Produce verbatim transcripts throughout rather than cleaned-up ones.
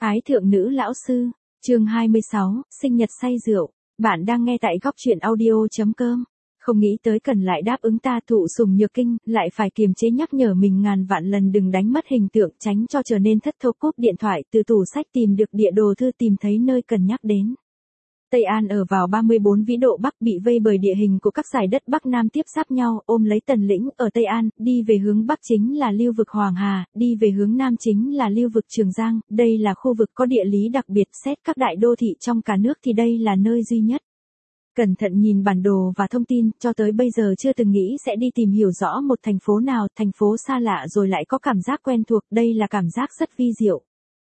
Ái thượng nữ lão sư, chương hai mươi sáu, sinh nhật say rượu. Bạn đang nghe tại góc truyện audio.com. Không nghĩ tới Cần lại đáp ứng ta thụ sủng nhược kinh, lại phải kiềm chế nhắc nhở mình ngàn vạn lần đừng đánh mất hình tượng, tránh cho trở nên thất thố. Cúp điện thoại, từ tủ sách tìm được địa đồ thư, tìm thấy nơi cần nhắc đến. Tây An ở vào ba mươi bốn vĩ độ Bắc, bị vây bởi địa hình của các dải đất Bắc Nam tiếp giáp nhau, ôm lấy Tần lĩnh ở Tây An, đi về hướng Bắc chính là lưu vực Hoàng Hà, đi về hướng Nam chính là lưu vực Trường Giang, đây là khu vực có địa lý đặc biệt, xét các đại đô thị trong cả nước thì đây là nơi duy nhất. Cẩn thận nhìn bản đồ và thông tin, cho tới bây giờ chưa từng nghĩ sẽ đi tìm hiểu rõ một thành phố nào, thành phố xa lạ rồi lại có cảm giác quen thuộc, đây là cảm giác rất vi diệu.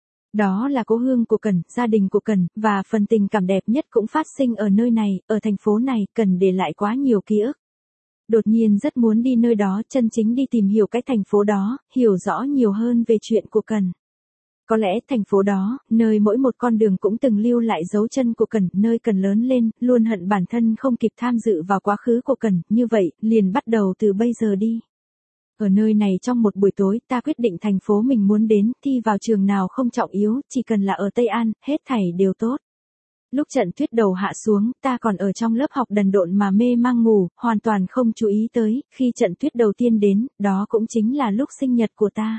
Đó là cố hương của Cần, gia đình của Cần, và phần tình cảm đẹp nhất cũng phát sinh ở nơi này, ở thành phố này, Cần để lại quá nhiều ký ức. Đột nhiên rất muốn đi nơi đó, chân chính đi tìm hiểu cái thành phố đó, hiểu rõ nhiều hơn về chuyện của Cần. Có lẽ thành phố đó, nơi mỗi một con đường cũng từng lưu lại dấu chân của Cần, nơi Cần lớn lên, luôn hận bản thân không kịp tham dự vào quá khứ của Cần, như vậy, liền bắt đầu từ bây giờ đi. Ở nơi này trong một buổi tối, ta quyết định thành phố mình muốn đến, thi vào trường nào không trọng yếu, chỉ cần là ở Tây An, hết thảy đều tốt. Lúc trận tuyết đầu hạ xuống, ta còn ở trong lớp học đần độn mà mê mang ngủ, hoàn toàn không chú ý tới, khi trận tuyết đầu tiên đến, đó cũng chính là lúc sinh nhật của ta.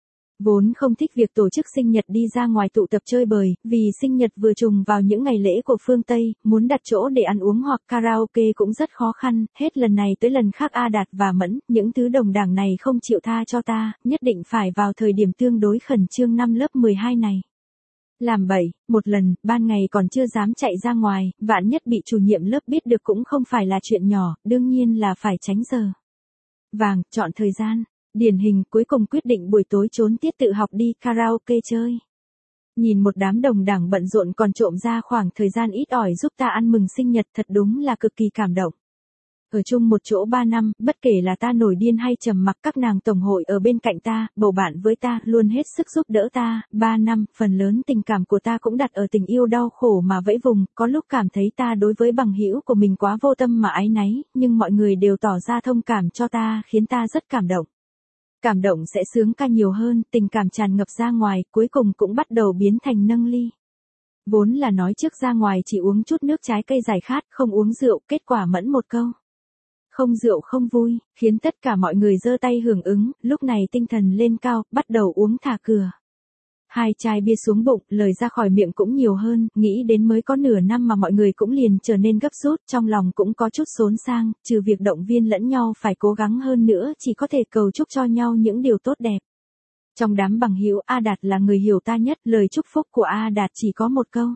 Vốn không thích việc tổ chức sinh nhật đi ra ngoài tụ tập chơi bời, vì sinh nhật vừa trùng vào những ngày lễ của phương Tây, muốn đặt chỗ để ăn uống hoặc karaoke cũng rất khó khăn, hết lần này tới lần khác A Đạt và Mẫn, những thứ đồng đảng này không chịu tha cho ta, nhất định phải vào thời điểm tương đối khẩn trương năm lớp mười hai này. Làm bậy, một lần, ban ngày còn chưa dám chạy ra ngoài, vạn nhất bị chủ nhiệm lớp biết được cũng không phải là chuyện nhỏ, đương nhiên là phải tránh giờ vàng, chọn thời gian. Điển hình, cuối cùng quyết định buổi tối trốn tiết tự học đi karaoke chơi. Nhìn một đám đồng đảng bận rộn còn trộm ra khoảng thời gian ít ỏi giúp ta ăn mừng sinh nhật, thật đúng là cực kỳ cảm động. Ở chung một chỗ ba năm, bất kể là ta nổi điên hay trầm mặc, các nàng tổng hội ở bên cạnh ta, bầu bạn với ta, luôn hết sức giúp đỡ ta. Ba năm, phần lớn tình cảm của ta cũng đặt ở tình yêu đau khổ mà vẫy vùng, có lúc cảm thấy ta đối với bằng hữu của mình quá vô tâm mà áy náy, nhưng mọi người đều tỏ ra thông cảm cho ta, khiến ta rất cảm động. Cảm động sẽ sướng ca nhiều hơn, tình cảm tràn ngập ra ngoài, cuối cùng cũng bắt đầu biến thành nâng ly. Vốn là nói trước ra ngoài chỉ uống chút nước trái cây giải khát, không uống rượu, kết quả Mẫn một câu. Không rượu không vui, khiến tất cả mọi người giơ tay hưởng ứng, lúc này tinh thần lên cao, bắt đầu uống thả cửa. Hai chai bia xuống bụng, lời ra khỏi miệng cũng nhiều hơn, nghĩ đến mới có nửa năm mà mọi người cũng liền trở nên gấp rút, trong lòng cũng có chút xốn sang, trừ việc động viên lẫn nhau phải cố gắng hơn nữa, chỉ có thể cầu chúc cho nhau những điều tốt đẹp. Trong đám bằng hữu, A Đạt là người hiểu ta nhất, lời chúc phúc của A Đạt chỉ có một câu.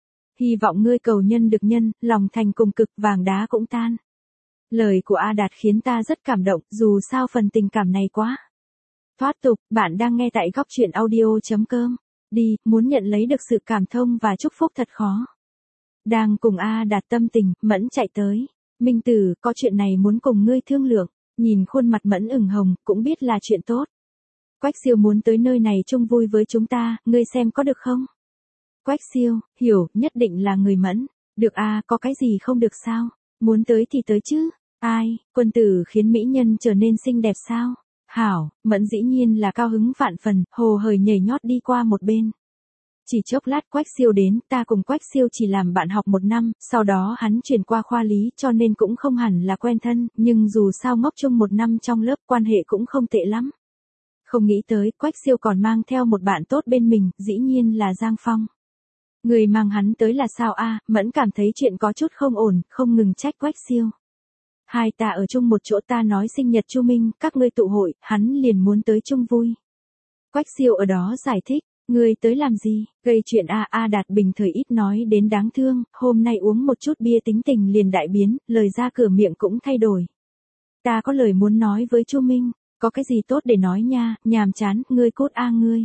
Hy vọng ngươi cầu nhân được nhân, lòng thành cùng cực, vàng đá cũng tan. Lời của A Đạt khiến ta rất cảm động, dù sao phần tình cảm này quá thoát tục. Bạn đang nghe tại góc truyện audio.com. Đi, muốn nhận lấy được sự cảm thông và chúc phúc thật khó. Đang cùng A Đạt tâm tình, Mẫn chạy tới. Minh Tử, có chuyện này muốn cùng ngươi thương lượng. Nhìn khuôn mặt Mẫn ửng hồng, cũng biết là chuyện tốt. Quách Siêu muốn tới nơi này chung vui với chúng ta, ngươi xem có được không? Quách Siêu, hiểu, nhất định là người Mẫn. Được a, có cái gì không được sao? Muốn tới thì tới chứ. Ai, quân tử khiến mỹ nhân trở nên xinh đẹp sao? Hảo, Mẫn dĩ nhiên là cao hứng vạn phần, hồ hởi nhảy nhót đi qua một bên. Chỉ chốc lát Quách Siêu đến, ta cùng Quách Siêu chỉ làm bạn học một năm, sau đó hắn chuyển qua khoa lý cho nên cũng không hẳn là quen thân, nhưng dù sao ngốc chung một năm trong lớp quan hệ cũng không tệ lắm. Không nghĩ tới, Quách Siêu còn mang theo một bạn tốt bên mình, dĩ nhiên là Giang Phong. Người mang hắn tới là sao a? Mẫn cảm thấy chuyện có chút không ổn, không ngừng trách Quách Siêu. Hai ta ở chung một chỗ, ta nói sinh nhật Chu Minh, các ngươi tụ hội, hắn liền muốn tới chung vui. Quách Siêu ở đó giải thích, ngươi tới làm gì, gây chuyện a a Đạt bình thời ít nói đến đáng thương, hôm nay uống một chút bia tính tình liền đại biến, lời ra cửa miệng cũng thay đổi. Ta có lời muốn nói với Chu Minh, có cái gì tốt để nói nha, nhàm chán, ngươi cốt a ngươi.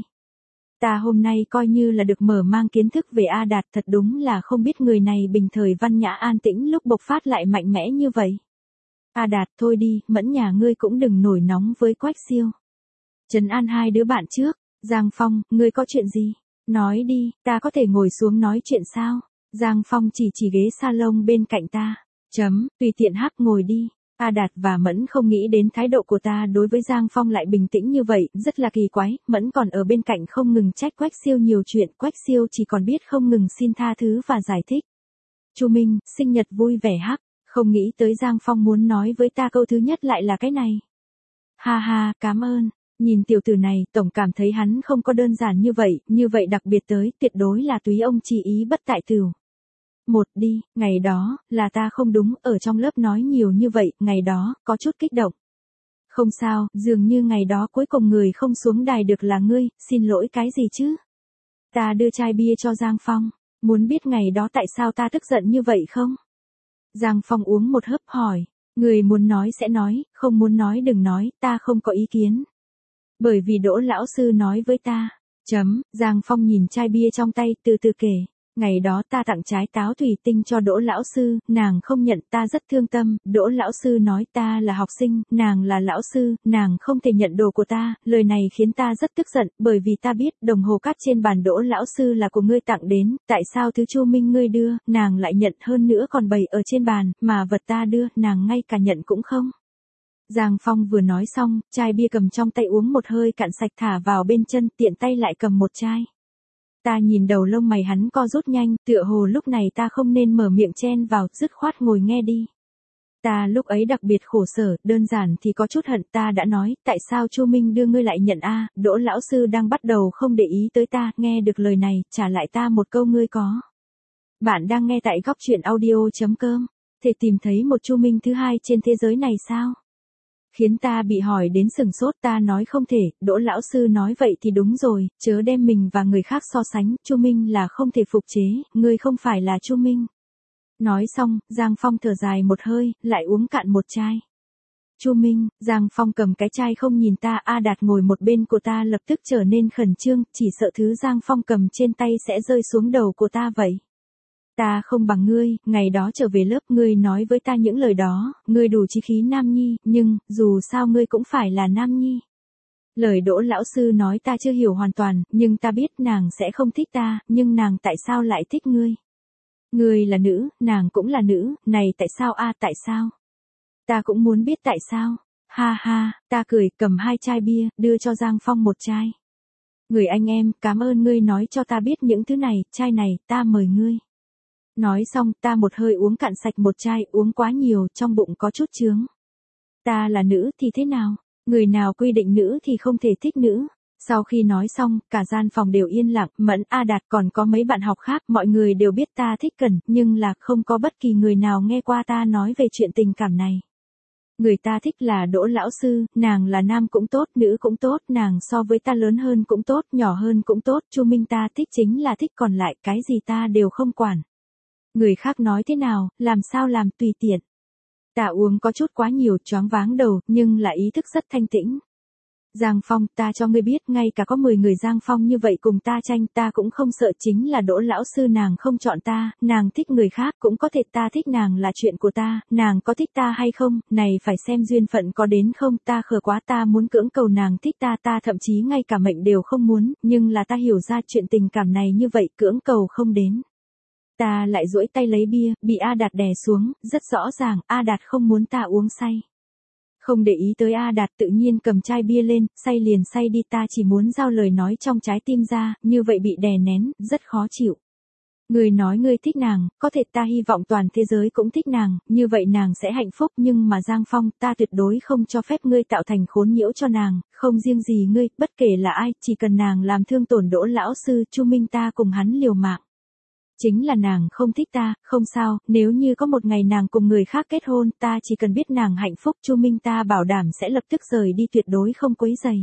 Ta hôm nay coi như là được mở mang kiến thức về A Đạt, thật đúng là không biết người này bình thời văn nhã an tĩnh lúc bộc phát lại mạnh mẽ như vậy. A Đạt, thôi đi, Mẫn nhà ngươi cũng đừng nổi nóng với Quách Siêu. Trấn an hai đứa bạn trước. Giang Phong, ngươi có chuyện gì? Nói đi, ta có thể ngồi xuống nói chuyện sao? Giang Phong chỉ chỉ ghế salon bên cạnh ta. Chấm, tùy tiện hắc ngồi đi. A Đạt và Mẫn không nghĩ đến thái độ của ta đối với Giang Phong lại bình tĩnh như vậy, rất là kỳ quái. Mẫn còn ở bên cạnh không ngừng trách Quách Siêu nhiều chuyện, Quách Siêu chỉ còn biết không ngừng xin tha thứ và giải thích. Chu Minh, sinh nhật vui vẻ hắc, không nghĩ tới Giang Phong muốn nói với ta câu thứ nhất lại là cái này. Ha ha, cảm ơn. Nhìn tiểu tử này, tổng cảm thấy hắn không có đơn giản như vậy, như vậy đặc biệt tới, tuyệt đối là túy ông chi ý bất tại tửu. Một đi, ngày đó, là ta không đúng, ở trong lớp nói nhiều như vậy, ngày đó, có chút kích động. Không sao, dường như ngày đó cuối cùng người không xuống đài được là ngươi, xin lỗi cái gì chứ? Ta đưa chai bia cho Giang Phong, muốn biết ngày đó tại sao ta tức giận như vậy không? Giang Phong uống một hớp hỏi, người muốn nói sẽ nói, không muốn nói đừng nói, ta không có ý kiến. Bởi vì Đỗ lão sư nói với ta, chấm, Giang Phong nhìn chai bia trong tay, từ từ kể. Ngày đó ta tặng trái táo thủy tinh cho Đỗ lão sư, nàng không nhận, ta rất thương tâm, Đỗ lão sư nói ta là học sinh, nàng là lão sư, nàng không thể nhận đồ của ta, lời này khiến ta rất tức giận, bởi vì ta biết đồng hồ cát trên bàn Đỗ lão sư là của ngươi tặng đến, tại sao thứ Chu Minh ngươi đưa, nàng lại nhận, hơn nữa còn bày ở trên bàn, mà vật ta đưa, nàng ngay cả nhận cũng không. Giang Phong vừa nói xong, chai bia cầm trong tay uống một hơi cạn sạch thả vào bên chân, tiện tay lại cầm một chai. Ta nhìn đầu lông mày hắn co rút nhanh, tựa hồ lúc này ta không nên mở miệng chen vào, dứt khoát ngồi nghe đi. Ta lúc ấy đặc biệt khổ sở, đơn giản thì có chút hận, ta đã nói, tại sao Chu Minh đưa ngươi lại nhận a? Đỗ lão sư đang bắt đầu không để ý tới ta, nghe được lời này, trả lại ta một câu ngươi có. Bạn đang nghe tại góc truyện audio chấm com, thể tìm thấy một Chu Minh thứ hai trên thế giới này sao? Khiến ta bị hỏi đến sừng sốt, ta nói không thể, Đỗ lão sư nói vậy thì đúng rồi, chớ đem mình và người khác so sánh, Chu Minh là không thể phục chế, ngươi không phải là Chu Minh. Nói xong, Giang Phong thở dài một hơi, lại uống cạn một chai. Chu Minh, Giang Phong cầm cái chai không nhìn ta, A Đạt ngồi một bên của ta lập tức trở nên khẩn trương, chỉ sợ thứ Giang Phong cầm trên tay sẽ rơi xuống đầu của ta vậy. Ta không bằng ngươi, ngày đó trở về lớp ngươi nói với ta những lời đó, ngươi đủ chí khí nam nhi, nhưng, dù sao ngươi cũng phải là nam nhi. Lời Đỗ lão sư nói ta chưa hiểu hoàn toàn, nhưng ta biết nàng sẽ không thích ta, nhưng nàng tại sao lại thích ngươi? Ngươi là nữ, nàng cũng là nữ, này tại sao a tại sao? Ta cũng muốn biết tại sao. Ha ha, ta cười, cầm hai chai bia, đưa cho Giang Phong một chai. Người anh em, cảm ơn ngươi nói cho ta biết những thứ này, chai này, ta mời ngươi. Nói xong, ta một hơi uống cạn sạch một chai, uống quá nhiều, trong bụng có chút chướng. Ta là nữ thì thế nào? Người nào quy định nữ thì không thể thích nữ. Sau khi nói xong, cả gian phòng đều yên lặng, Mẫn, A Đạt còn có mấy bạn học khác, mọi người đều biết ta thích Cần, nhưng là không có bất kỳ người nào nghe qua ta nói về chuyện tình cảm này. Người ta thích là Đỗ lão sư, nàng là nam cũng tốt, nữ cũng tốt, nàng so với ta lớn hơn cũng tốt, nhỏ hơn cũng tốt, Chu Minh ta thích chính là thích, còn lại cái gì ta đều không quản. Người khác nói thế nào, làm sao làm tùy tiện. Ta uống có chút quá nhiều, choáng váng đầu, nhưng là ý thức rất thanh tĩnh. Giang Phong, ta cho ngươi biết, ngay cả có mười người Giang Phong như vậy cùng ta tranh, ta cũng không sợ, chính là Đỗ lão sư nàng không chọn ta, nàng thích người khác, cũng có thể ta thích nàng là chuyện của ta, nàng có thích ta hay không, này phải xem duyên phận có đến không, ta khờ quá, ta muốn cưỡng cầu nàng thích ta, ta thậm chí ngay cả mệnh đều không muốn, nhưng là ta hiểu ra chuyện tình cảm này như vậy, cưỡng cầu không đến. Ta lại duỗi tay lấy bia, bị A Đạt đè xuống, rất rõ ràng, A Đạt không muốn ta uống say. Không để ý tới A Đạt tự nhiên cầm chai bia lên, say liền say đi, ta chỉ muốn giao lời nói trong trái tim ra, như vậy bị đè nén, rất khó chịu. Người nói ngươi thích nàng, có thể ta hy vọng toàn thế giới cũng thích nàng, như vậy nàng sẽ hạnh phúc, nhưng mà Giang Phong, ta tuyệt đối không cho phép ngươi tạo thành khốn nhiễu cho nàng, không riêng gì ngươi, bất kể là ai, chỉ cần nàng làm thương tổn Đỗ lão sư, Chu Minh ta cùng hắn liều mạng. Chính là nàng không thích ta, không sao, nếu như có một ngày nàng cùng người khác kết hôn, ta chỉ cần biết nàng hạnh phúc, Chu Minh ta bảo đảm sẽ lập tức rời đi, tuyệt đối không quấy rầy.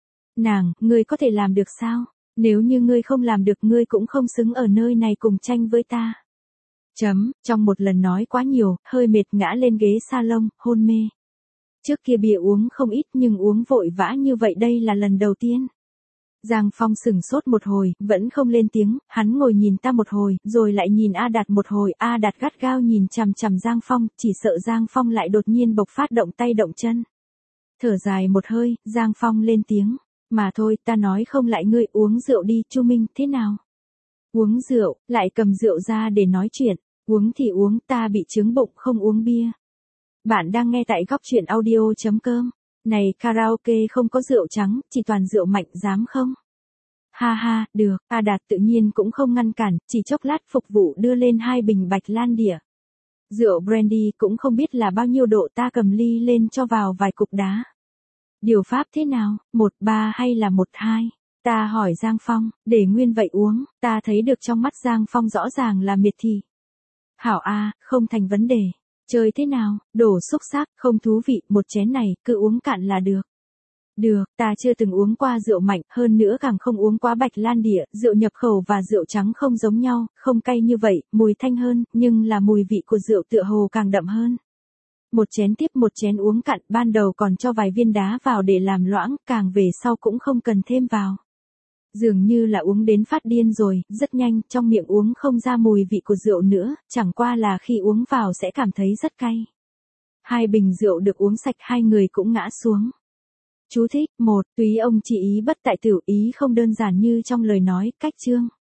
Nàng, ngươi có thể làm được sao? Nếu như ngươi không làm được, ngươi cũng không xứng ở nơi này cùng tranh với ta. Chấm, trong một lần nói quá nhiều, hơi mệt ngã lên ghế salon, hôn mê. Trước kia bia uống không ít nhưng uống vội vã như vậy đây là lần đầu tiên. Giang Phong sửng sốt một hồi, vẫn không lên tiếng, hắn ngồi nhìn ta một hồi, rồi lại nhìn A Đạt một hồi, A Đạt gắt gao nhìn chằm chằm Giang Phong, chỉ sợ Giang Phong lại đột nhiên bộc phát động tay động chân. Thở dài một hơi, Giang Phong lên tiếng, mà thôi, ta nói không lại ngươi, uống rượu đi, Chu Minh, thế nào? Uống rượu, lại cầm rượu ra để nói chuyện, uống thì uống, ta bị chứng bụng không uống bia. Bạn đang nghe tại góc chuyện audio chấm com. Này karaoke không có rượu trắng, chỉ toàn rượu mạnh dám không? Ha ha, được, A Đạt tự nhiên cũng không ngăn cản, chỉ chốc lát phục vụ đưa lên hai bình bạch lan đĩa. Rượu brandy cũng không biết là bao nhiêu độ, ta cầm ly lên cho vào vài cục đá. Điều pháp thế nào, một ba hay là một hai? Ta hỏi Giang Phong, để nguyên vậy uống, ta thấy được trong mắt Giang Phong rõ ràng là miệt thị. Hảo a, không thành vấn đề. Chơi thế nào, đổ xúc xác, không thú vị, một chén này, cứ uống cạn là được. Được, ta chưa từng uống qua rượu mạnh, hơn nữa càng không uống quá bạch lan đĩa, rượu nhập khẩu và rượu trắng không giống nhau, không cay như vậy, mùi thanh hơn, nhưng là mùi vị của rượu tựa hồ càng đậm hơn. Một chén tiếp một chén uống cạn, ban đầu còn cho vài viên đá vào để làm loãng, càng về sau cũng không cần thêm vào. Dường như là uống đến phát điên rồi, rất nhanh, trong miệng uống không ra mùi vị của rượu nữa, chẳng qua là khi uống vào sẽ cảm thấy rất cay. Hai bình rượu được uống sạch, hai người cũng ngã xuống. Chú thích, một, túy ông chỉ ý bất tại tiểu, ý không đơn giản như trong lời nói, cách chương.